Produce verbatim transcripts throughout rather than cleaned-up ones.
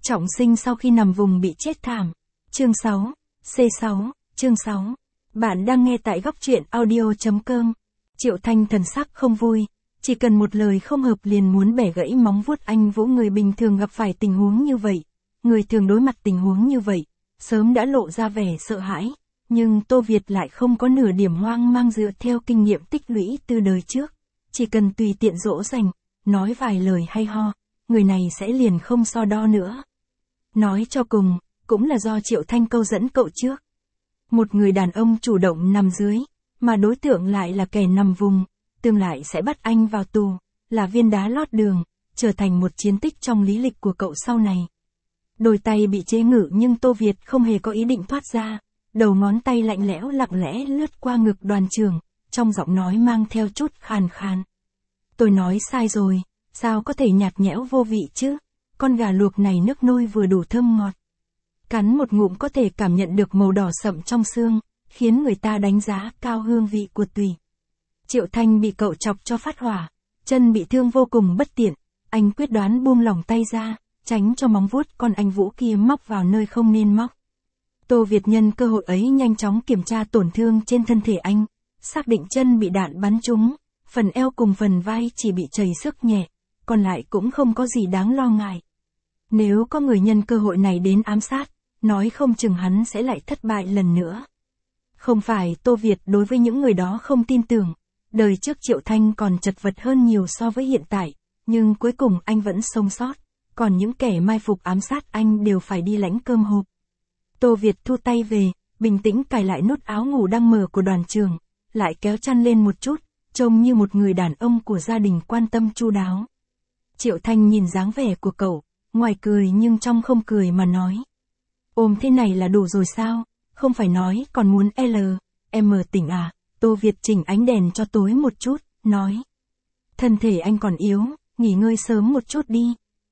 Trọng sinh sau khi nằm vùng bị chết thảm. Chương sáu. C sáu. Chương sáu. Bạn đang nghe tại góc truyện audio chấm com. Triệu Thanh thần sắc không vui, chỉ cần một lời không hợp liền muốn bẻ gãy móng vuốt anh Vũ. Người bình thường gặp phải tình huống như vậy, người thường đối mặt tình huống như vậy, sớm đã lộ ra vẻ sợ hãi, nhưng Tô Việt lại không có nửa điểm hoang mang. Dựa theo kinh nghiệm tích lũy từ đời trước, chỉ cần tùy tiện dỗ dành, nói vài lời hay ho, người này sẽ liền không so đo nữa. Nói cho cùng, cũng là do Triệu Thanh câu dẫn cậu trước. Một người đàn ông chủ động nằm dưới, mà đối tượng lại là kẻ nằm vùng, tương lai sẽ bắt anh vào tù, là viên đá lót đường, trở thành một chiến tích trong lý lịch của cậu sau này. Đôi tay bị chế ngự nhưng Tô Việt không hề có ý định thoát ra, đầu ngón tay lạnh lẽo lặng lẽ lướt qua ngực Đoàn Trường, trong giọng nói mang theo chút khàn khàn. Tôi nói sai rồi, sao có thể nhạt nhẽo vô vị chứ, con gà luộc này nước nôi vừa đủ thơm ngọt. Cắn một ngụm có thể cảm nhận được màu đỏ sậm trong xương, khiến người ta đánh giá cao hương vị của tùy. Triệu Thanh bị cậu chọc cho phát hỏa, chân bị thương vô cùng bất tiện, anh quyết đoán buông lỏng tay ra, tránh cho móng vuốt con anh Vũ kia móc vào nơi không nên móc. Tô Việt nhân cơ hội ấy nhanh chóng kiểm tra tổn thương trên thân thể anh, xác định chân bị đạn bắn trúng, phần eo cùng phần vai chỉ bị chảy xước nhẹ, còn lại cũng không có gì đáng lo ngại. Nếu có người nhân cơ hội này đến ám sát, nói không chừng hắn sẽ lại thất bại lần nữa. Không phải Tô Việt đối với những người đó không tin tưởng, đời trước Triệu Thanh còn chật vật hơn nhiều so với hiện tại, nhưng cuối cùng anh vẫn sống sót, còn những kẻ mai phục ám sát anh đều phải đi lãnh cơm hộp. Tô Việt thu tay về, bình tĩnh cài lại nút áo ngủ đang mở của Đoàn Trường, lại kéo chăn lên một chút, trông như một người đàn ông của gia đình quan tâm chu đáo. Triệu Thanh nhìn dáng vẻ của cậu, ngoài cười nhưng trong không cười mà nói. Ôm thế này là đủ rồi sao, không phải nói còn muốn L, M tỉnh à. Tô Việt chỉnh ánh đèn cho tối một chút, nói. Thân thể anh còn yếu, nghỉ ngơi sớm một chút đi.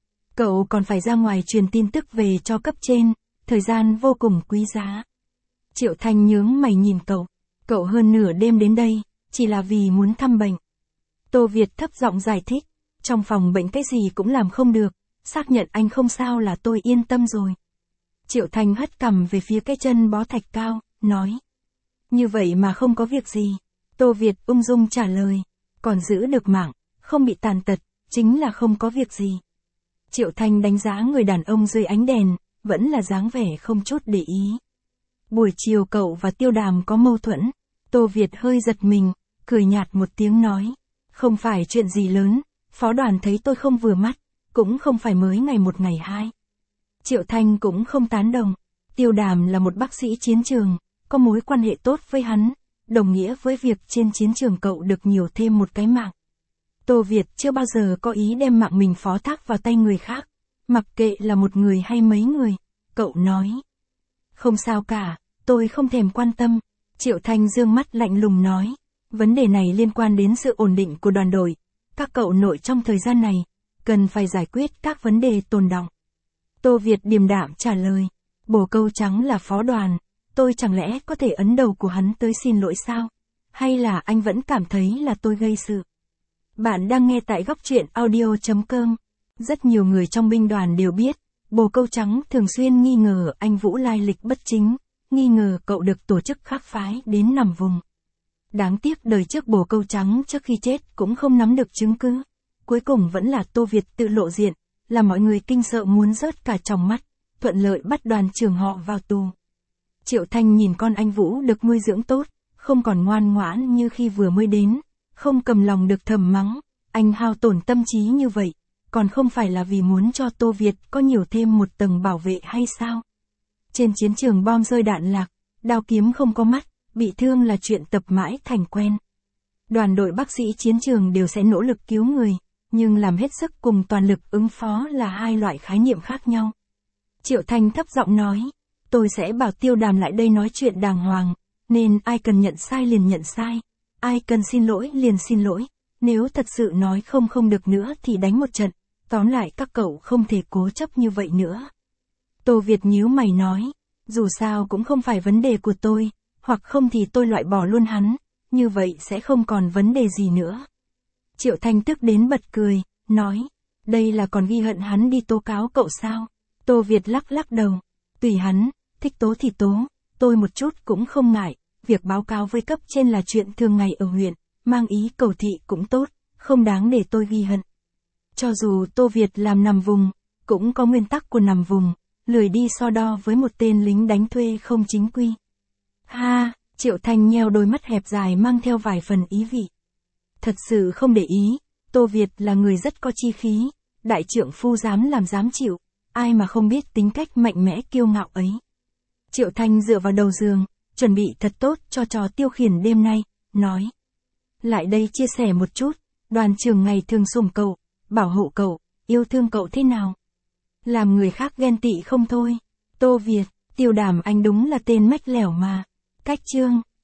Cậu còn phải ra ngoài truyền tin tức về cho cấp trên, thời gian vô cùng quý giá. Triệu Thanh nhướng mày nhìn cậu, cậu hơn nửa đêm đến đây, chỉ là vì muốn thăm bệnh. Tô Việt thấp giọng giải thích, trong phòng bệnh cái gì cũng làm không được, xác nhận anh không sao là tôi yên tâm rồi. Triệu Thanh hất cằm về phía cái chân bó thạch cao, nói. Như vậy mà không có việc gì. Tô Việt ung dung trả lời, còn giữ được mạng, không bị tàn tật, chính là không có việc gì. Triệu Thanh đánh giá người đàn ông dưới ánh đèn, vẫn là dáng vẻ không chút để ý. Buổi chiều cậu và Tiêu Đàm có mâu thuẫn, Tô Việt hơi giật mình, cười nhạt một tiếng nói. Không phải chuyện gì lớn, phó đoàn thấy tôi không vừa mắt, cũng không phải mới ngày một ngày hai. Triệu Thanh cũng không tán đồng, Tiêu Đàm là một bác sĩ chiến trường, có mối quan hệ tốt với hắn, đồng nghĩa với việc trên chiến trường cậu được nhiều thêm một cái mạng. Tô Việt chưa bao giờ có ý đem mạng mình phó thác vào tay người khác, mặc kệ là một người hay mấy người, cậu nói. Không sao cả, tôi không thèm quan tâm. Triệu Thanh dương mắt lạnh lùng nói, vấn đề này liên quan đến sự ổn định của đoàn đội, các cậu nội trong thời gian này, cần phải giải quyết các vấn đề tồn đọng. Tô Việt điềm đạm trả lời, Bồ Câu Trắng là phó đoàn, tôi chẳng lẽ có thể ấn đầu của hắn tới xin lỗi sao? Hay là anh vẫn cảm thấy là tôi gây sự? Bạn đang nghe tại góc truyện audio chấm com. Rất nhiều người trong binh đoàn đều biết, Bồ Câu Trắng thường xuyên nghi ngờ anh Vũ lai lịch bất chính, nghi ngờ cậu được tổ chức khác phái đến nằm vùng. Đáng tiếc đời trước Bồ Câu Trắng trước khi chết cũng không nắm được chứng cứ. Cuối cùng vẫn là Tô Việt tự lộ diện, là mọi người kinh sợ muốn rớt cả tròng mắt, thuận lợi bắt Đoàn Trường họ vào tù. Triệu Thanh nhìn con anh Vũ được nuôi dưỡng tốt, không còn ngoan ngoãn như khi vừa mới đến, không cầm lòng được thầm mắng, anh hao tổn tâm trí như vậy, còn không phải là vì muốn cho Tô Việt có nhiều thêm một tầng bảo vệ hay sao? Trên chiến trường bom rơi đạn lạc, đao kiếm không có mắt, bị thương là chuyện tập mãi thành quen. Đoàn đội bác sĩ chiến trường đều sẽ nỗ lực cứu người, nhưng làm hết sức cùng toàn lực ứng phó là hai loại khái niệm khác nhau. Triệu Thanh thấp giọng nói, tôi sẽ bảo Tiêu Đàm lại đây nói chuyện đàng hoàng, nên ai cần nhận sai liền nhận sai, ai cần xin lỗi liền xin lỗi, nếu thật sự nói không không được nữa thì đánh một trận, tóm lại các cậu không thể cố chấp như vậy nữa. Tô Việt nhíu mày nói, dù sao cũng không phải vấn đề của tôi, hoặc không thì tôi loại bỏ luôn hắn, như vậy sẽ không còn vấn đề gì nữa. Triệu Thanh tức đến bật cười, nói, đây là còn ghi hận hắn đi tố cáo cậu sao? Tô Việt lắc lắc đầu. Tùy hắn, thích tố thì tố, tôi một chút cũng không ngại, việc báo cáo với cấp trên là chuyện thường ngày ở huyện, mang ý cầu thị cũng tốt, không đáng để tôi ghi hận. Cho dù Tô Việt làm nằm vùng, cũng có nguyên tắc của nằm vùng, lười đi so đo với một tên lính đánh thuê không chính quy. Ha, Triệu Thanh nheo đôi mắt hẹp dài mang theo vài phần ý vị. Thật sự không để ý, Tô Việt là người rất có chi khí, đại trượng phu dám làm dám chịu, ai mà không biết tính cách mạnh mẽ kiêu ngạo ấy. Triệu Thanh dựa vào đầu giường, chuẩn bị thật tốt cho trò tiêu khiển đêm nay, nói. Lại đây chia sẻ một chút, Đoàn trưởng ngày thường sủng cậu, bảo hộ cậu, yêu thương cậu thế nào? Làm người khác ghen tị không thôi. Tô Việt, Tiêu Đàm anh đúng là tên mách lẻo mà. Cách chương.